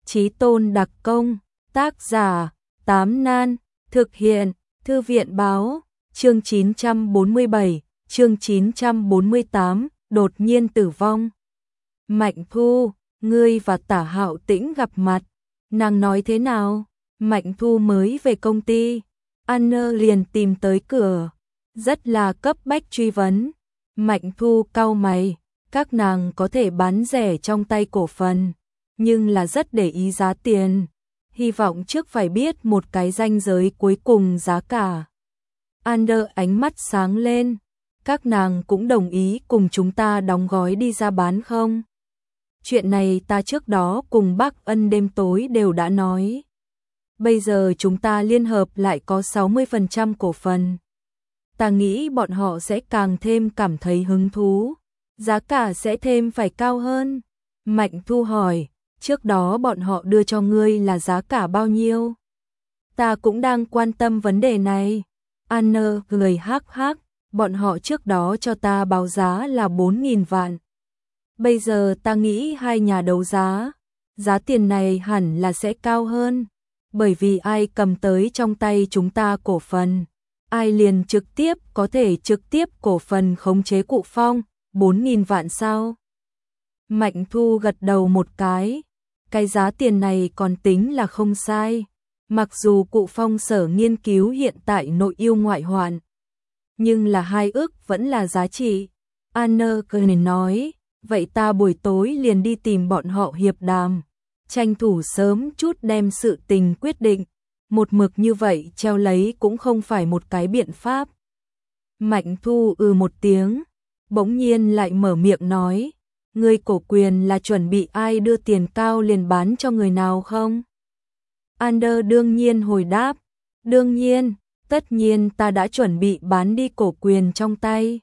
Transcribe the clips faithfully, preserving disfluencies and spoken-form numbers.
Chí tôn đặc công, tác giả, Tám Nan, thực hiện, Thư viện báo, chương chín trăm bốn mươi bảy, chương chín trăm bốn mươi tám, đột nhiên tử vong. Mạnh Thu, ngươi và Tả Hạo Tĩnh gặp mặt, nàng nói thế nào? Mạnh Thu mới về công ty, Anna liền tìm tới cửa, rất là cấp bách truy vấn. Mạnh Thu cau mày, các nàng có thể bán rẻ trong tay cổ phần, nhưng là rất để ý giá tiền, hy vọng trước phải biết một cái ranh giới cuối cùng giá cả. Anna ánh mắt sáng lên, các nàng cũng đồng ý cùng chúng ta đóng gói đi ra bán không? Chuyện này ta trước đó cùng bác Ân đêm tối đều đã nói. Bây giờ chúng ta liên hợp lại có sáu mươi phần trăm cổ phần. Ta nghĩ bọn họ sẽ càng thêm cảm thấy hứng thú, giá cả sẽ thêm phải cao hơn. Mạnh Thu hỏi, trước đó bọn họ đưa cho ngươi là giá cả bao nhiêu? Ta cũng đang quan tâm vấn đề này. Anna cười hắc hắc, bọn họ trước đó cho ta báo giá là bốn nghìn vạn. Bây giờ ta nghĩ hai nhà đấu giá, giá tiền này hẳn là sẽ cao hơn, bởi vì ai cầm tới trong tay chúng ta cổ phần, ai liền trực tiếp có thể trực tiếp cổ phần khống chế Cụ Phong, bốn nghìn vạn sao? Mạnh Thu gật đầu một cái, cái giá tiền này còn tính là không sai, mặc dù Cụ Phong sở nghiên cứu hiện tại nội yêu ngoại hoạn, nhưng là hai ức vẫn là giá trị. Anna cười nói, vậy ta buổi tối liền đi tìm bọn họ hiệp đàm, tranh thủ sớm chút đem sự tình quyết định, một mực như vậy treo lấy cũng không phải một cái biện pháp. Mạnh Thu ừ một tiếng, bỗng nhiên lại mở miệng nói, ngươi cổ quyền là chuẩn bị ai đưa tiền cao liền bán cho người nào không? Ander đương nhiên hồi đáp, đương nhiên, tất nhiên ta đã chuẩn bị bán đi cổ quyền trong tay.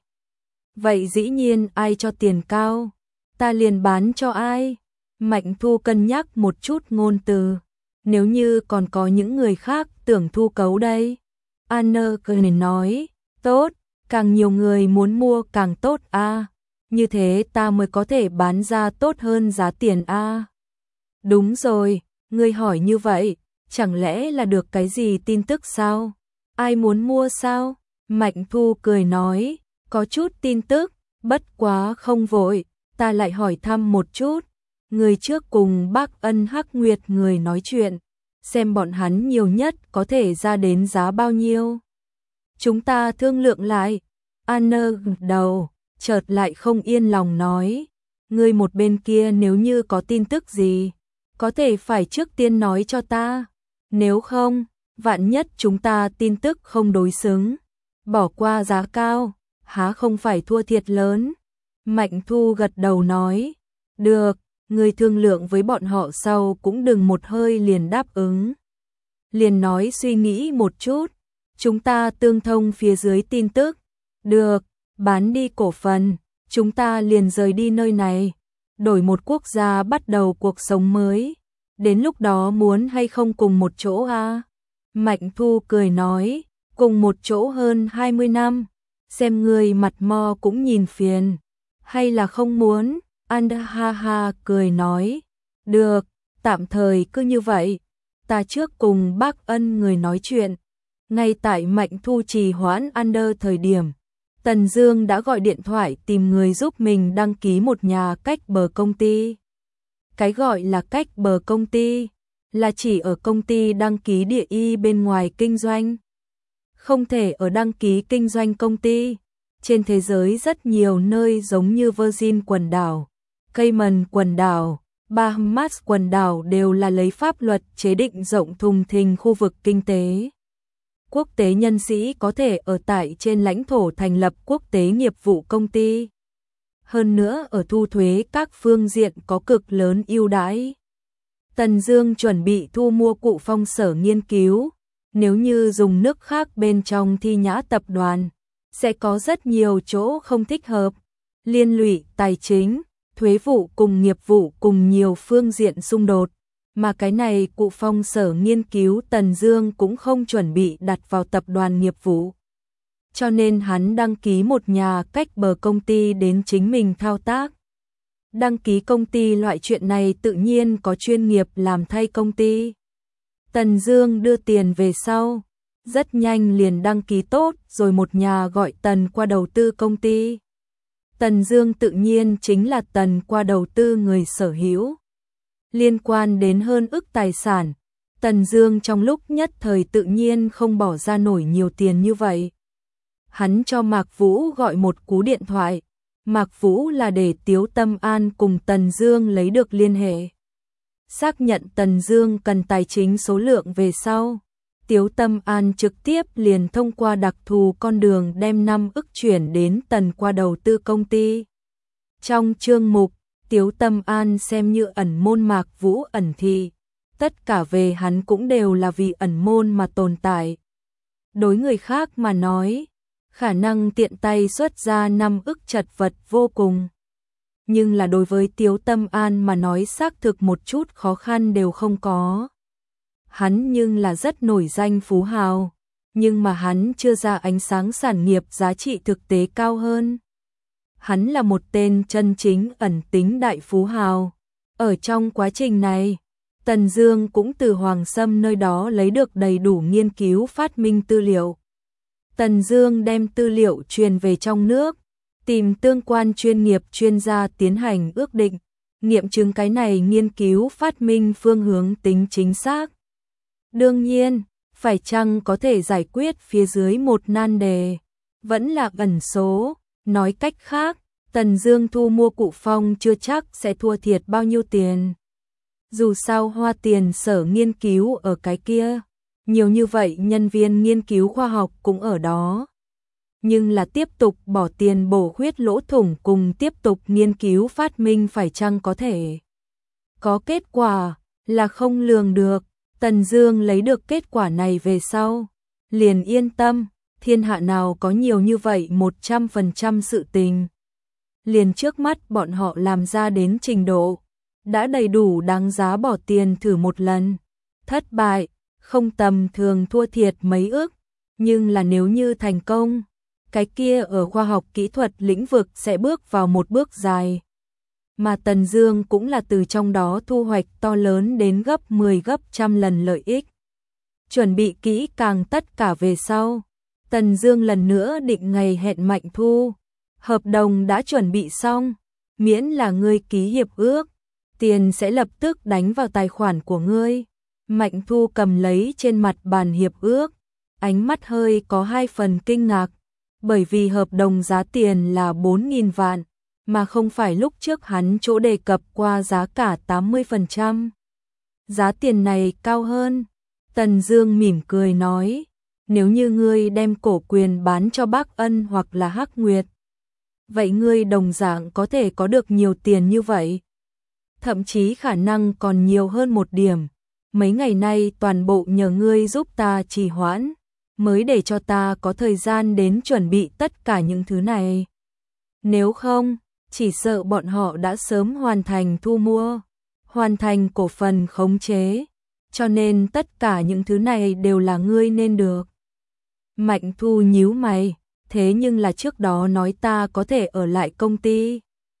Vậy dĩ nhiên ai cho tiền cao, ta liền bán cho ai? Mạnh Thu cân nhắc một chút ngôn từ, nếu như còn có những người khác tưởng thu cấu đây. Anna cười nói, tốt, càng nhiều người muốn mua càng tốt a, à. Như thế ta mới có thể bán ra tốt hơn giá tiền a. À. Đúng rồi, ngươi hỏi như vậy, chẳng lẽ là được cái gì tin tức sao? Ai muốn mua sao? Mạnh Thu cười nói, có chút tin tức, bất quá không vội, ta lại hỏi thăm một chút. Người trước cùng bác Ân Hắc Nguyệt người nói chuyện, xem bọn hắn nhiều nhất có thể ra đến giá bao nhiêu. Chúng ta thương lượng lại. Anna gật đầu, chợt lại không yên lòng nói, người một bên kia nếu như có tin tức gì, có thể phải trước tiên nói cho ta. Nếu không, vạn nhất chúng ta tin tức không đối xứng, bỏ qua giá cao, há không phải thua thiệt lớn. Mạnh Thu gật đầu nói, được, người thương lượng với bọn họ sau cũng đừng một hơi liền đáp ứng. Liền nói suy nghĩ một chút, chúng ta tương thông phía dưới tin tức. Được, bán đi cổ phần, chúng ta liền rời đi nơi này, đổi một quốc gia bắt đầu cuộc sống mới. Đến lúc đó muốn hay không cùng một chỗ à? Mạnh Thu cười nói, cùng một chỗ hơn hai mươi năm, xem người mặt mo cũng nhìn phiền, hay là không muốn? Anda ha ha cười nói, được, tạm thời cứ như vậy, ta trước cùng bác Ân người nói chuyện. Ngay tại Mạnh Thu trì hoãn Ander thời điểm, Tần Dương đã gọi điện thoại tìm người giúp mình đăng ký một nhà cách bờ công ty. Cái gọi là cách bờ công ty là chỉ ở công ty đăng ký địa y bên ngoài kinh doanh, không thể ở đăng ký kinh doanh công ty. Trên thế giới rất nhiều nơi giống như Virgin quần đảo, Cayman quần đảo, Bahamas quần đảo đều là lấy pháp luật chế định rộng thùng thình khu vực kinh tế. Quốc tế nhân sĩ có thể ở tại trên lãnh thổ thành lập quốc tế nghiệp vụ công ty. Hơn nữa ở thu thuế các phương diện có cực lớn ưu đãi. Tần Dương chuẩn bị thu mua Cụ Phong sở nghiên cứu, nếu như dùng nước khác bên trong Thi Nhã tập đoàn, sẽ có rất nhiều chỗ không thích hợp, liên lụy tài chính, thuế vụ cùng nghiệp vụ cùng nhiều phương diện xung đột, mà cái này Cụ Phong sở nghiên cứu Tần Dương cũng không chuẩn bị đặt vào tập đoàn nghiệp vụ. Cho nên hắn đăng ký một nhà cách bờ công ty đến chính mình thao tác. Đăng ký công ty loại chuyện này tự nhiên có chuyên nghiệp làm thay công ty. Tần Dương đưa tiền về sau, rất nhanh liền đăng ký tốt rồi một nhà gọi Tần qua đầu tư công ty. Tần Dương tự nhiên chính là Tần qua đầu tư người sở hữu. Liên quan đến hơn ức tài sản, Tần Dương trong lúc nhất thời tự nhiên không bỏ ra nổi nhiều tiền như vậy. Hắn cho Mạc Vũ gọi một cú điện thoại. Mạc Vũ là để Tiếu Tâm An cùng Tần Dương lấy được liên hệ. Xác nhận Tần Dương cần tài chính số lượng về sau, Tiếu Tâm An trực tiếp liền thông qua đặc thù con đường đem năm ức chuyển đến Tần qua đầu tư công ty. Trong chương mục, Tiếu Tâm An xem như ẩn môn Mạc Vũ ẩn thị, tất cả về hắn cũng đều là vì ẩn môn mà tồn tại. Đối người khác mà nói, khả năng tiện tay xuất ra năm ức chật vật vô cùng. Nhưng là đối với Tiếu Tâm An mà nói xác thực một chút khó khăn đều không có. Hắn nhưng là rất nổi danh phú hào, nhưng mà hắn chưa ra ánh sáng sản nghiệp giá trị thực tế cao hơn. Hắn là một tên chân chính ẩn tính đại phú hào. Ở trong quá trình này, Tần Dương cũng từ Hoàng Sâm nơi đó lấy được đầy đủ nghiên cứu phát minh tư liệu. Tần Dương đem tư liệu truyền về trong nước, tìm tương quan chuyên nghiệp chuyên gia tiến hành ước định, nghiệm chứng cái này nghiên cứu phát minh phương hướng tính chính xác. Đương nhiên, phải chăng có thể giải quyết phía dưới một nan đề, vẫn là ẩn số, nói cách khác, Tần Dương thu mua Cụ Phong chưa chắc sẽ thua thiệt bao nhiêu tiền. Dù sao hoa tiền sở nghiên cứu ở cái kia, nhiều như vậy nhân viên nghiên cứu khoa học cũng ở đó. Nhưng là tiếp tục bỏ tiền bổ khuyết lỗ thủng cùng tiếp tục nghiên cứu phát minh phải chăng có thể có kết quả là không lường được. Tần Dương lấy được kết quả này về sau, liền yên tâm, thiên hạ nào có nhiều như vậy một trăm phần trăm sự tình. Liền trước mắt bọn họ làm ra đến trình độ, đã đầy đủ đáng giá bỏ tiền thử một lần. Thất bại, không tầm thường thua thiệt mấy ức, nhưng là nếu như thành công, cái kia ở khoa học kỹ thuật lĩnh vực sẽ bước vào một bước dài. Mà Tần Dương cũng là từ trong đó thu hoạch to lớn đến gấp mười gấp trăm lần lợi ích. Chuẩn bị kỹ càng tất cả về sau, Tần Dương lần nữa định ngày hẹn Mạnh Thu. Hợp đồng đã chuẩn bị xong, miễn là ngươi ký hiệp ước, tiền sẽ lập tức đánh vào tài khoản của ngươi. Mạnh Thu cầm lấy trên mặt bàn hiệp ước, ánh mắt hơi có hai phần kinh ngạc, bởi vì hợp đồng giá tiền là bốn nghìn vạn, mà không phải lúc trước hắn chỗ đề cập qua giá cả tám mươi phần trăm. Giá tiền này cao hơn. Tần Dương mỉm cười nói, nếu như ngươi đem cổ quyền bán cho Bác Ân hoặc là Hắc Nguyệt, vậy ngươi đồng dạng có thể có được nhiều tiền như vậy. Thậm chí khả năng còn nhiều hơn một điểm. Mấy ngày nay toàn bộ nhờ ngươi giúp ta trì hoãn, mới để cho ta có thời gian đến chuẩn bị tất cả những thứ này. Nếu không, chỉ sợ bọn họ đã sớm hoàn thành thu mua, hoàn thành cổ phần khống chế, cho nên tất cả những thứ này đều là ngươi nên được. Mạnh Thu nhíu mày, thế nhưng là trước đó nói ta có thể ở lại công ty.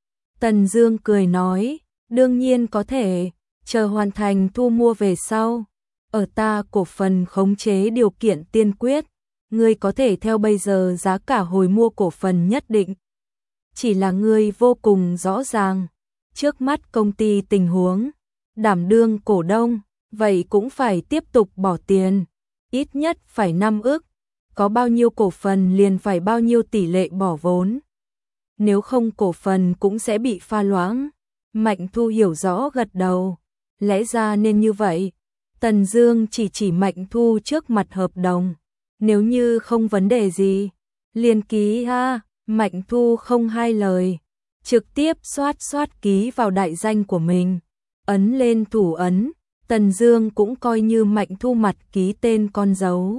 Tần Dương cười nói, đương nhiên có thể, chờ hoàn thành thu mua về sau, ở ta cổ phần khống chế điều kiện tiên quyết, ngươi có thể theo bây giờ giá cả hồi mua cổ phần nhất định. Chỉ là ngươi vô cùng rõ ràng, trước mắt công ty tình huống, đảm đương cổ đông, vậy cũng phải tiếp tục bỏ tiền, ít nhất phải năm ức, có bao nhiêu cổ phần liền phải bao nhiêu tỷ lệ bỏ vốn. Nếu không cổ phần cũng sẽ bị pha loãng. Mạnh Thu hiểu rõ gật đầu, lẽ ra nên như vậy. Tần Dương chỉ chỉ Mạnh Thu trước mặt hợp đồng, nếu như không vấn đề gì, liền ký ha. Mạnh Thu không hai lời, trực tiếp xoát xoát ký vào đại danh của mình, ấn lên thủ ấn. Tần Dương cũng coi như Mạnh Thu mặt ký tên con dấu.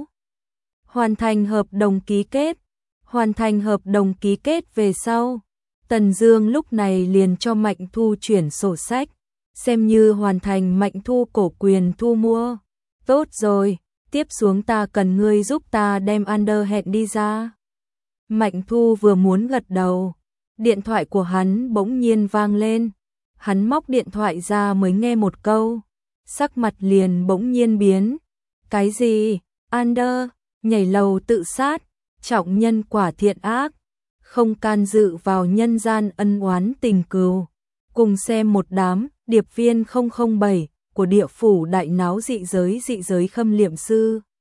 Hoàn thành hợp đồng ký kết, hoàn thành hợp đồng ký kết về sau, Tần Dương lúc này liền cho Mạnh Thu chuyển sổ sách, xem như hoàn thành Mạnh Thu cổ quyền thu mua. Tốt rồi, tiếp xuống ta cần ngươi giúp ta đem Under hẹn đi ra. Mạnh Thu vừa muốn gật đầu, điện thoại của hắn bỗng nhiên vang lên, hắn móc điện thoại ra mới nghe một câu, sắc mặt liền bỗng nhiên biến. Cái gì? Ander, nhảy lầu tự sát, trọng nhân quả thiện ác, không can dự vào nhân gian ân oán tình cừu. Cùng xem một đám điệp viên không không bảy của địa phủ đại náo dị giới dị giới khâm liệm sư.